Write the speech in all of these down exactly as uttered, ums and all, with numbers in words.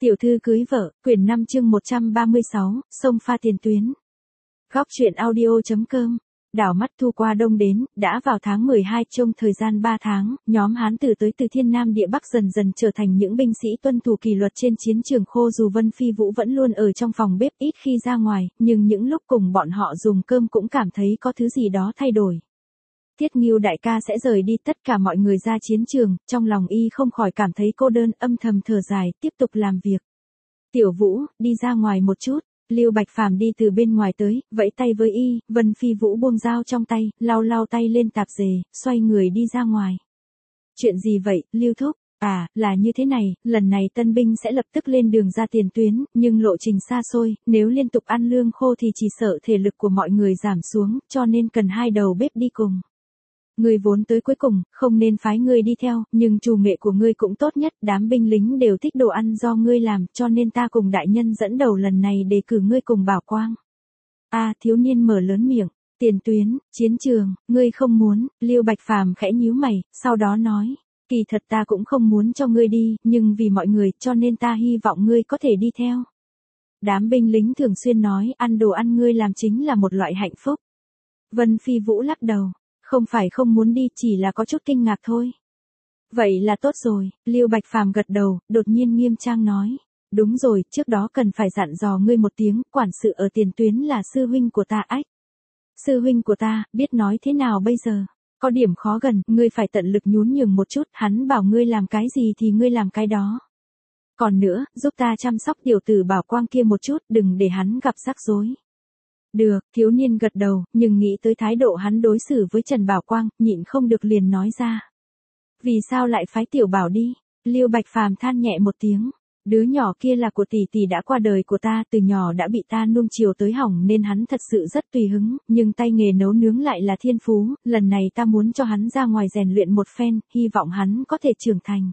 Tiểu thư cưới vợ, quyển năm chương một trăm ba mươi sáu, sông pha tiền tuyến. Góc truyện audio.com. Đảo mắt thu qua đông đến, đã vào tháng mười hai, trong thời gian ba tháng, nhóm Hán Tử tới từ thiên nam địa bắc dần dần trở thành những binh sĩ tuân thủ kỷ luật trên chiến trường khô. Dù Vân Phi Vũ vẫn luôn ở trong phòng bếp ít khi ra ngoài, nhưng những lúc cùng bọn họ dùng cơm cũng cảm thấy có thứ gì đó thay đổi. Tiết Ngưu đại ca sẽ rời đi, tất cả mọi người ra chiến trường, trong lòng y không khỏi cảm thấy cô đơn, âm thầm thở dài, tiếp tục làm việc. Tiểu Vũ, đi ra ngoài một chút. Lưu Bạch Phàm đi từ bên ngoài tới, vẫy tay với y. Vân Phi Vũ buông dao trong tay, lau lau tay lên tạp dề, xoay người đi ra ngoài. Chuyện gì vậy, Lưu thúc? À, là như thế này, lần này tân binh sẽ lập tức lên đường ra tiền tuyến, nhưng lộ trình xa xôi, nếu liên tục ăn lương khô thì chỉ sợ thể lực của mọi người giảm xuống, cho nên cần hai đầu bếp đi cùng. Ngươi vốn tới cuối cùng, không nên phái ngươi đi theo, nhưng chủ nghệ của ngươi cũng tốt nhất, đám binh lính đều thích đồ ăn do ngươi làm, cho nên ta cùng đại nhân dẫn đầu lần này đề cử ngươi cùng Bảo Quang. A, à, thiếu niên mở lớn miệng, tiền tuyến, chiến trường, ngươi không muốn. Lưu Bạch Phàm khẽ nhíu mày, sau đó nói, kỳ thật ta cũng không muốn cho ngươi đi, nhưng vì mọi người, cho nên ta hy vọng ngươi có thể đi theo. Đám binh lính thường xuyên nói, ăn đồ ăn ngươi làm chính là một loại hạnh phúc. Vân Phi Vũ lắc đầu. Không phải không muốn đi, chỉ là có chút kinh ngạc thôi. Vậy là tốt rồi, Lưu Bạch Phàm gật đầu, đột nhiên nghiêm trang nói. Đúng rồi, trước đó cần phải dặn dò ngươi một tiếng, quản sự ở tiền tuyến là sư huynh của ta. Ách. Sư huynh của ta, biết nói thế nào bây giờ? Có điểm khó gần, ngươi phải tận lực nhún nhường một chút, hắn bảo ngươi làm cái gì thì ngươi làm cái đó. Còn nữa, giúp ta chăm sóc tiểu tử Bảo Quang kia một chút, đừng để hắn gặp rắc rối. Được, thiếu niên gật đầu, nhưng nghĩ tới thái độ hắn đối xử với Trần Bảo Quang, nhịn không được liền nói ra. Vì sao lại phái tiểu Bảo đi? Lưu Bạch Phàm than nhẹ một tiếng. Đứa nhỏ kia là của tỷ tỷ đã qua đời của ta, từ nhỏ đã bị ta nuông chiều tới hỏng nên hắn thật sự rất tùy hứng, nhưng tay nghề nấu nướng lại là thiên phú, lần này ta muốn cho hắn ra ngoài rèn luyện một phen, hy vọng hắn có thể trưởng thành.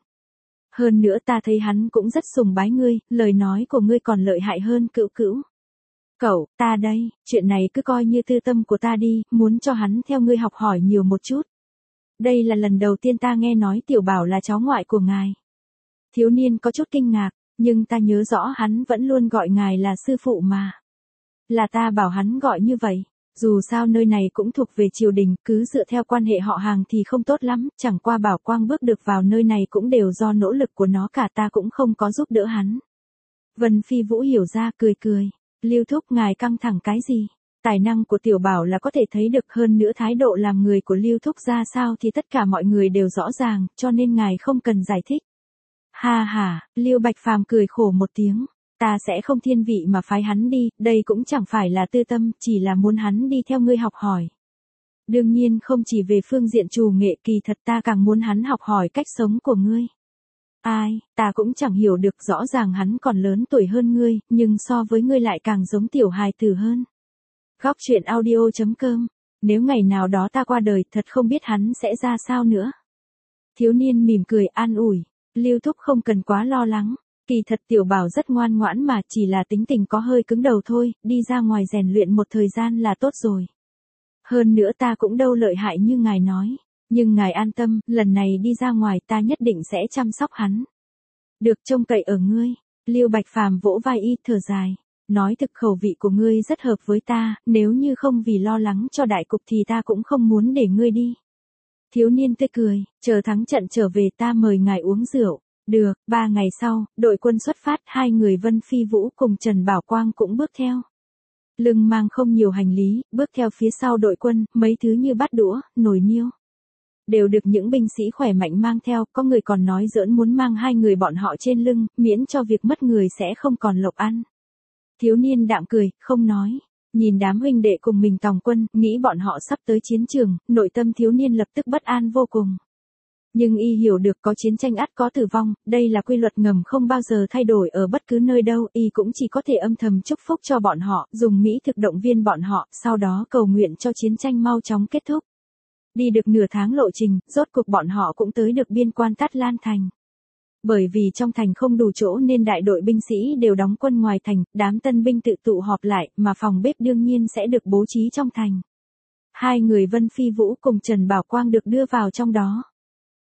Hơn nữa ta thấy hắn cũng rất sùng bái ngươi, lời nói của ngươi còn lợi hại hơn Cữu Cữu. Cậu, ta đây, chuyện này cứ coi như tư tâm của ta đi, muốn cho hắn theo ngươi học hỏi nhiều một chút. Đây là lần đầu tiên ta nghe nói tiểu Bảo là cháu ngoại của ngài. Thiếu niên có chút kinh ngạc, nhưng ta nhớ rõ hắn vẫn luôn gọi ngài là sư phụ mà. Là ta bảo hắn gọi như vậy, dù sao nơi này cũng thuộc về triều đình, cứ dựa theo quan hệ họ hàng thì không tốt lắm, chẳng qua Bảo Quang bước được vào nơi này cũng đều do nỗ lực của nó cả, ta cũng không có giúp đỡ hắn. Vân Phi Vũ hiểu ra, cười cười. Lưu thúc, ngài căng thẳng cái gì? Tài năng của tiểu Bảo là có thể thấy được, hơn nữa thái độ làm người của Lưu thúc ra sao thì tất cả mọi người đều rõ ràng, cho nên ngài không cần giải thích. Ha ha, Lưu Bạch Phàm cười khổ một tiếng, ta sẽ không thiên vị mà phái hắn đi, đây cũng chẳng phải là tư tâm, chỉ là muốn hắn đi theo ngươi học hỏi. Đương nhiên không chỉ về phương diện trù nghệ, kỳ thật ta càng muốn hắn học hỏi cách sống của ngươi. Ai, ta cũng chẳng hiểu được, rõ ràng hắn còn lớn tuổi hơn ngươi, nhưng so với ngươi lại càng giống tiểu hài tử hơn. Góc truyện audio.com. Nếu ngày nào đó ta qua đời, thật không biết hắn sẽ ra sao nữa. Thiếu niên mỉm cười an ủi. Lưu thúc không cần quá lo lắng. Kỳ thật tiểu Bảo rất ngoan ngoãn mà, chỉ là tính tình có hơi cứng đầu thôi, đi ra ngoài rèn luyện một thời gian là tốt rồi. Hơn nữa ta cũng đâu lợi hại như ngài nói. Nhưng ngài an tâm, lần này đi ra ngoài ta nhất định sẽ chăm sóc hắn. Được, trông cậy ở ngươi. Lưu Bạch Phàm vỗ vai y, thở dài. Nói thực, khẩu vị của ngươi rất hợp với ta, nếu như không vì lo lắng cho đại cục thì ta cũng không muốn để ngươi đi. Thiếu niên tươi cười, chờ thắng trận trở về ta mời ngài uống rượu. Được, ba ngày sau, đội quân xuất phát, hai người Vân Phi Vũ cùng Trần Bảo Quang cũng bước theo. Lưng mang không nhiều hành lý, bước theo phía sau đội quân, mấy thứ như bát đũa, nồi niêu đều được những binh sĩ khỏe mạnh mang theo, có người còn nói giỡn muốn mang hai người bọn họ trên lưng, miễn cho việc mất người sẽ không còn lộc ăn. Thiếu niên đạm cười, không nói. Nhìn đám huynh đệ cùng mình tòng quân, nghĩ bọn họ sắp tới chiến trường, nội tâm thiếu niên lập tức bất an vô cùng. Nhưng y hiểu được có chiến tranh ắt có tử vong, đây là quy luật ngầm không bao giờ thay đổi ở bất cứ nơi đâu, y cũng chỉ có thể âm thầm chúc phúc cho bọn họ, dùng mỹ thực động viên bọn họ, sau đó cầu nguyện cho chiến tranh mau chóng kết thúc. Đi được nửa tháng lộ trình, rốt cuộc bọn họ cũng tới được biên quan Tát Lan Thành. Bởi vì trong thành không đủ chỗ nên đại đội binh sĩ đều đóng quân ngoài thành, đám tân binh tự tụ họp lại, mà phòng bếp đương nhiên sẽ được bố trí trong thành. Hai người Vân Phi Vũ cùng Trần Bảo Quang được đưa vào trong đó.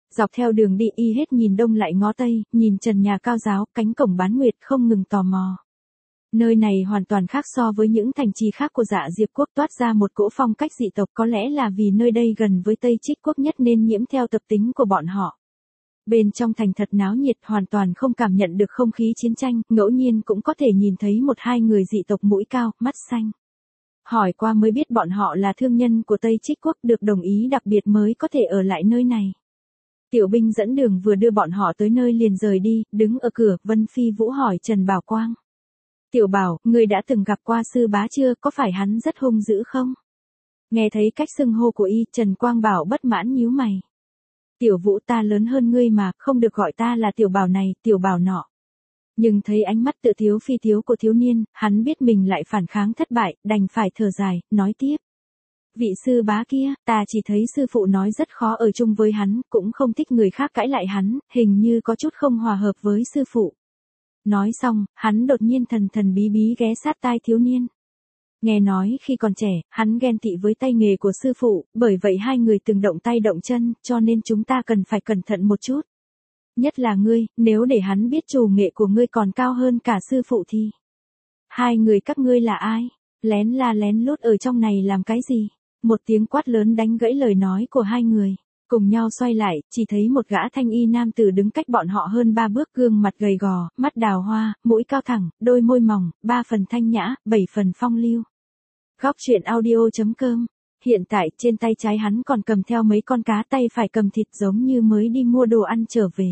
Dọc theo đường đi y hết nhìn đông lại ngó tây, nhìn trần nhà cao giáo, cánh cổng bán nguyệt không ngừng tò mò. Nơi này hoàn toàn khác so với những thành trì khác của Dạ Diệp quốc, toát ra một cỗ phong cách dị tộc, có lẽ là vì nơi đây gần với Tây Trích quốc nhất nên nhiễm theo tập tính của bọn họ. Bên trong thành thật náo nhiệt, hoàn toàn không cảm nhận được không khí chiến tranh, ngẫu nhiên cũng có thể nhìn thấy một hai người dị tộc mũi cao, mắt xanh. Hỏi qua mới biết bọn họ là thương nhân của Tây Trích quốc, được đồng ý đặc biệt mới có thể ở lại nơi này. Tiểu binh dẫn đường vừa đưa bọn họ tới nơi liền rời đi, đứng ở cửa, Vân Phi Vũ hỏi Trần Bảo Quang. Tiểu Bảo, ngươi đã từng gặp qua sư bá chưa, có phải hắn rất hung dữ không? Nghe thấy cách xưng hô của y, Trần Quang Bảo bất mãn nhíu mày. Tiểu Vũ, ta lớn hơn ngươi mà, không được gọi ta là Tiểu Bảo này, Tiểu Bảo nọ. Nhưng thấy ánh mắt tự thiếu phi thiếu của thiếu niên, hắn biết mình lại phản kháng thất bại, đành phải thở dài, nói tiếp. Vị sư bá kia, ta chỉ thấy sư phụ nói rất khó ở chung với hắn, cũng không thích người khác cãi lại hắn, hình như có chút không hòa hợp với sư phụ. Nói xong, hắn đột nhiên thần thần bí bí ghé sát tai thiếu niên. Nghe nói khi còn trẻ, hắn ghen tị với tay nghề của sư phụ, bởi vậy hai người từng động tay động chân, cho nên chúng ta cần phải cẩn thận một chút. Nhất là ngươi, nếu để hắn biết trù nghệ của ngươi còn cao hơn cả sư phụ thì... Hai người các ngươi là ai? Lén la lén lút ở trong này làm cái gì? Một tiếng quát lớn đánh gãy lời nói của hai người. Cùng nhau xoay lại, chỉ thấy một gã thanh y nam tử đứng cách bọn họ hơn ba bước, gương mặt gầy gò, mắt đào hoa, mũi cao thẳng, đôi môi mỏng, ba phần thanh nhã, bảy phần phong lưu. Góc truyện audio chấm com. Hiện tại, trên tay trái hắn còn cầm theo mấy con cá, tay phải cầm thịt giống như mới đi mua đồ ăn trở về.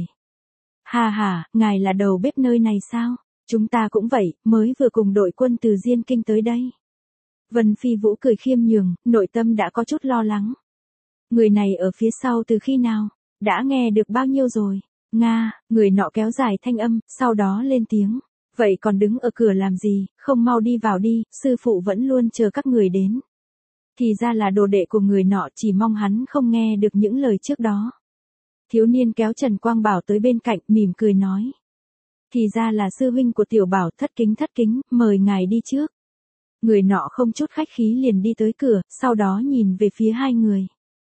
Hà hà, ngài là đầu bếp nơi này sao? Chúng ta cũng vậy, mới vừa cùng đội quân từ Diên Kinh tới đây. Vân Phi Vũ cười khiêm nhường, nội tâm đã có chút lo lắng. Người này ở phía sau từ khi nào? Đã nghe được bao nhiêu rồi? Nga, người nọ kéo dài thanh âm, sau đó lên tiếng. Vậy còn đứng ở cửa làm gì, không mau đi vào đi, sư phụ vẫn luôn chờ các người đến. Thì ra là đồ đệ của người nọ, chỉ mong hắn không nghe được những lời trước đó. Thiếu niên kéo Trần Quang Bảo tới bên cạnh, mỉm cười nói. Thì ra là sư huynh của Tiểu Bảo, thất kính thất kính, mời ngài đi trước. Người nọ không chút khách khí liền đi tới cửa, sau đó nhìn về phía hai người.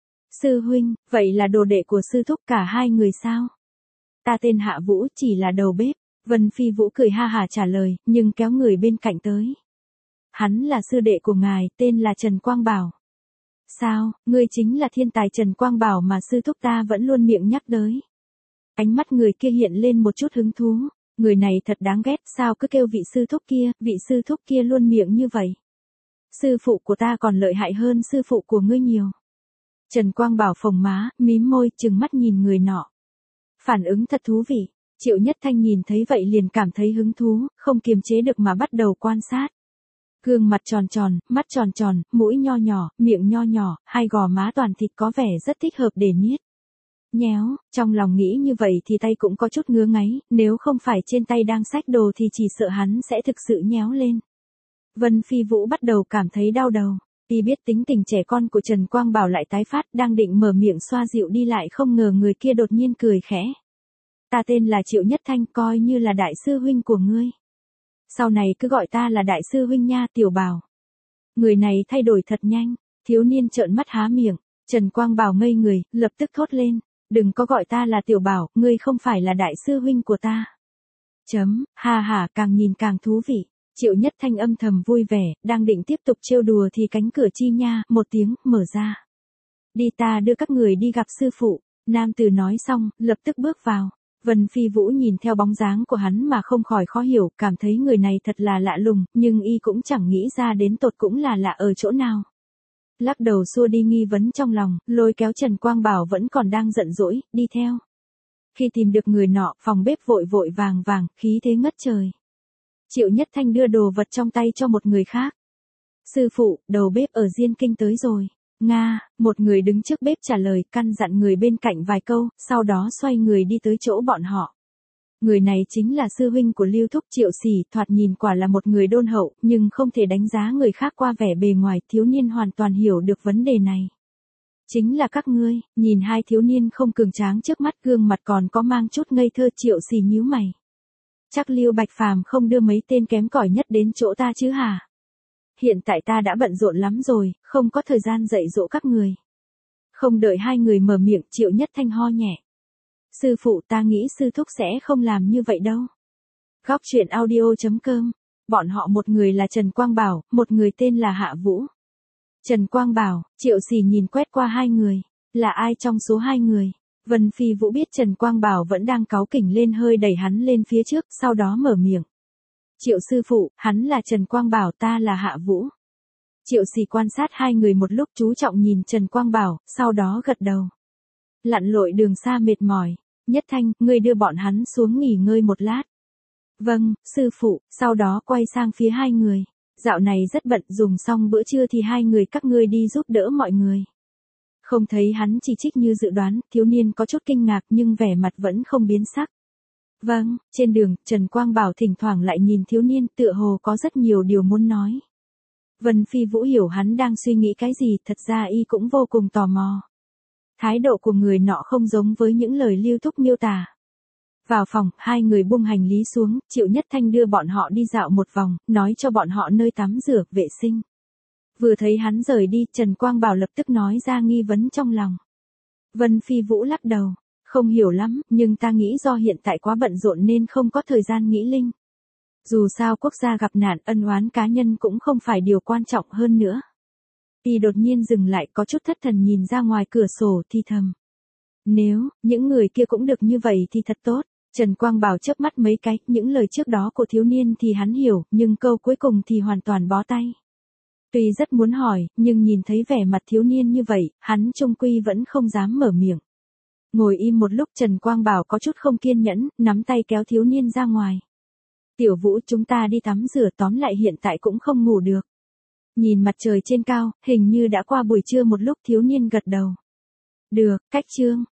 Sư huynh, vậy là đồ đệ của sư thúc cả hai người sao? Ta tên Hạ Vũ, chỉ là đầu bếp. Vân Phi Vũ cười ha hà trả lời, nhưng kéo người bên cạnh tới. Hắn là sư đệ của ngài, tên là Trần Quang Bảo. Sao, ngươi chính là thiên tài Trần Quang Bảo mà sư thúc ta vẫn luôn miệng nhắc tới. Ánh mắt người kia hiện lên một chút hứng thú. Người này thật đáng ghét, sao cứ kêu vị sư thúc kia, vị sư thúc kia luôn miệng như vậy. Sư phụ của ta còn lợi hại hơn sư phụ của ngươi nhiều. Trần Quang Bảo phồng má, mím môi, trừng mắt nhìn người nọ. Phản ứng thật thú vị. Triệu Nhất Thanh nhìn thấy vậy liền cảm thấy hứng thú, không kiềm chế được mà bắt đầu quan sát. Gương mặt tròn tròn, mắt tròn tròn, mũi nho nhỏ, miệng nho nhỏ, hai gò má toàn thịt có vẻ rất thích hợp để niết. Nhéo, trong lòng nghĩ như vậy thì tay cũng có chút ngứa ngáy, nếu không phải trên tay đang xách đồ thì chỉ sợ hắn sẽ thực sự nhéo lên. Vân Phi Vũ bắt đầu cảm thấy đau đầu. Y biết tính tình trẻ con của Trần Quang Bảo lại tái phát, đang định mở miệng xoa dịu đi lại không ngờ người kia đột nhiên cười khẽ. Ta tên là Triệu Nhất Thanh, coi như là đại sư huynh của ngươi. Sau này cứ gọi ta là đại sư huynh nha, Tiểu Bảo. Người này thay đổi thật nhanh, thiếu niên trợn mắt há miệng, Trần Quang Bảo ngây người, lập tức thốt lên. Đừng có gọi ta là Tiểu Bảo, ngươi không phải là đại sư huynh của ta. Chấm, ha ha, càng nhìn càng thú vị. Triệu Nhất Thanh âm thầm vui vẻ, đang định tiếp tục trêu đùa thì cánh cửa chi nha, một tiếng, mở ra. Đi, ta đưa các người đi gặp sư phụ. Nam tử nói xong, lập tức bước vào. Vân Phi Vũ nhìn theo bóng dáng của hắn mà không khỏi khó hiểu, cảm thấy người này thật là lạ lùng, nhưng y cũng chẳng nghĩ ra đến tột cũng là lạ ở chỗ nào. Lắc đầu xua đi nghi vấn trong lòng, lôi kéo Trần Quang Bảo vẫn còn đang giận dỗi, đi theo. Khi tìm được người nọ, phòng bếp vội vội vàng vàng, khí thế ngất trời. Triệu Nhất Thanh đưa đồ vật trong tay cho một người khác. Sư phụ, đầu bếp ở Diên Kinh tới rồi. Nga, một người đứng trước bếp trả lời, căn dặn người bên cạnh vài câu, sau đó xoay người đi tới chỗ bọn họ. Người này chính là sư huynh của Lưu Thúc, Triệu Sỉ, thoạt nhìn quả là một người đôn hậu, nhưng không thể đánh giá người khác qua vẻ bề ngoài, thiếu niên hoàn toàn hiểu được vấn đề này. Chính là các ngươi, nhìn hai thiếu niên không cường tráng trước mắt, gương mặt còn có mang chút ngây thơ, Triệu Sỉ nhíu mày. Chắc Lưu Bạch Phàm không đưa mấy tên kém cỏi nhất đến chỗ ta chứ hả? Hiện tại ta đã bận rộn lắm rồi, không có thời gian dạy dỗ các người. Không đợi hai người mở miệng, Triệu Nhất Thanh ho nhẹ. Sư phụ ta nghĩ sư thúc sẽ không làm như vậy đâu. Góc truyện audio.com. Bọn họ một người là Trần Quang Bảo, một người tên là Hạ Vũ. Trần Quang Bảo, Triệu Sỉ nhìn quét qua hai người. Là ai trong số hai người? Vân Phi Vũ biết Trần Quang Bảo vẫn đang cáu kỉnh lên hơi đẩy hắn lên phía trước, sau đó mở miệng. Triệu sư phụ, hắn là Trần Quang Bảo, ta là Hạ Vũ. Triệu Sỉ quan sát hai người một lúc, chú trọng nhìn Trần Quang Bảo, sau đó gật đầu. Lặn lội đường xa mệt mỏi. Nhất Thanh, ngươi đưa bọn hắn xuống nghỉ ngơi một lát. Vâng, sư phụ, sau đó quay sang phía hai người. Dạo này rất bận, dùng xong bữa trưa thì hai người các ngươi đi giúp đỡ mọi người. Không thấy hắn chỉ trích như dự đoán, thiếu niên có chút kinh ngạc nhưng vẻ mặt vẫn không biến sắc. Vâng, trên đường, Trần Quang Bảo thỉnh thoảng lại nhìn thiếu niên, tựa hồ có rất nhiều điều muốn nói. Vân Phi Vũ hiểu hắn đang suy nghĩ cái gì, thật ra y cũng vô cùng tò mò. Thái độ của người nọ không giống với những lời Lưu Thúc miêu tả. Vào phòng, hai người buông hành lý xuống, Triệu Nhất Thanh đưa bọn họ đi dạo một vòng, nói cho bọn họ nơi tắm rửa, vệ sinh. Vừa thấy hắn rời đi, Trần Quang Bảo lập tức nói ra nghi vấn trong lòng. Vân Phi Vũ lắc đầu, không hiểu lắm, nhưng ta nghĩ do hiện tại quá bận rộn nên không có thời gian nghĩ linh. Dù sao quốc gia gặp nạn, ân oán cá nhân cũng không phải điều quan trọng hơn nữa. Y đột nhiên dừng lại, có chút thất thần nhìn ra ngoài cửa sổ thì thầm. Nếu, những người kia cũng được như vậy thì thật tốt. Trần Quang Bảo chớp mắt mấy cái, những lời trước đó của thiếu niên thì hắn hiểu, nhưng câu cuối cùng thì hoàn toàn bó tay. Tuy rất muốn hỏi, nhưng nhìn thấy vẻ mặt thiếu niên như vậy, hắn trung quy vẫn không dám mở miệng. Ngồi im một lúc, Trần Quang Bảo có chút không kiên nhẫn, nắm tay kéo thiếu niên ra ngoài. Tiểu Vũ, chúng ta đi tắm rửa, tóm lại hiện tại cũng không ngủ được. Nhìn mặt trời trên cao, hình như đã qua buổi trưa một lúc, thiếu niên gật đầu. Được, cách chương.